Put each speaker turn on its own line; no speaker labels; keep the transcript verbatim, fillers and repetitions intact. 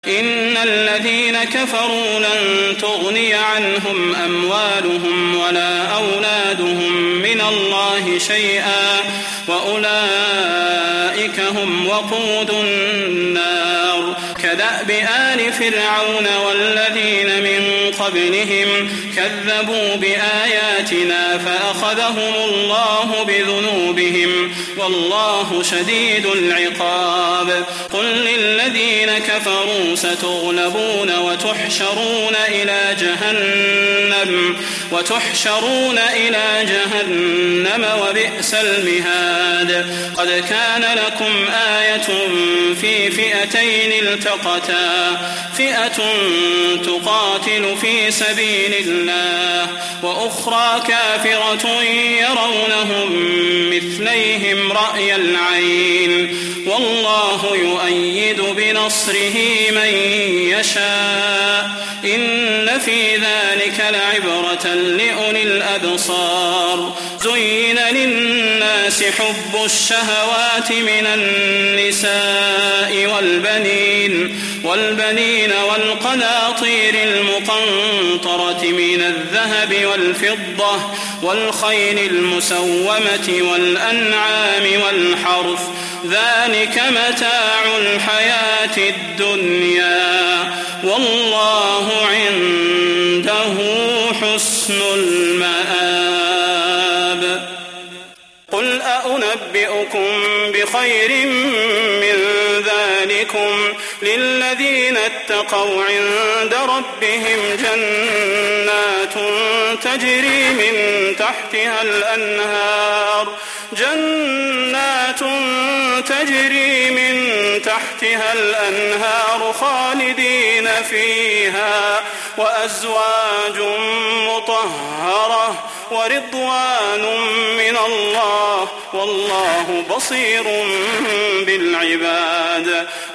إن الذين كفروا لن تغني عنهم أموالهم ولا أولادهم من الله شيئا وأولئك هم وقود النار كدأب آل فرعون والذين من قبلهم كذبوا بآياتنا فأخذهم الله بذنوبهم والله شديد العقاب قل للذين كفروا ستغلبون وتحشرون إلى جهنم وتحشرون إلى جهنم وبئس المهاد قد كان لكم آية في فئتين التقتا فئة تقاتل في سبيل الله وأخرى كافرة يرونهم مثليهم رأي العين والله يؤيد بنصره من يشاء إن في ذلك لعبرة لأولي الأبصار زين للناس حب الشهوات من النساء والبنين والبنين والقناطير المقنطرة من الذهب والفضة والخيل المسومة والأنعام والحرث ذلك متاع الحياة الدنيا والله عنده حسن المآب قل أنبئكم بخير من ذلكم للذين اتقوا عند ربهم جنات تجري من تحتها الأنهار جنات تجري من تحتها الأنهار خالدين فيها وأزواج مطهرة ورضوان من الله والله بصير بالعباد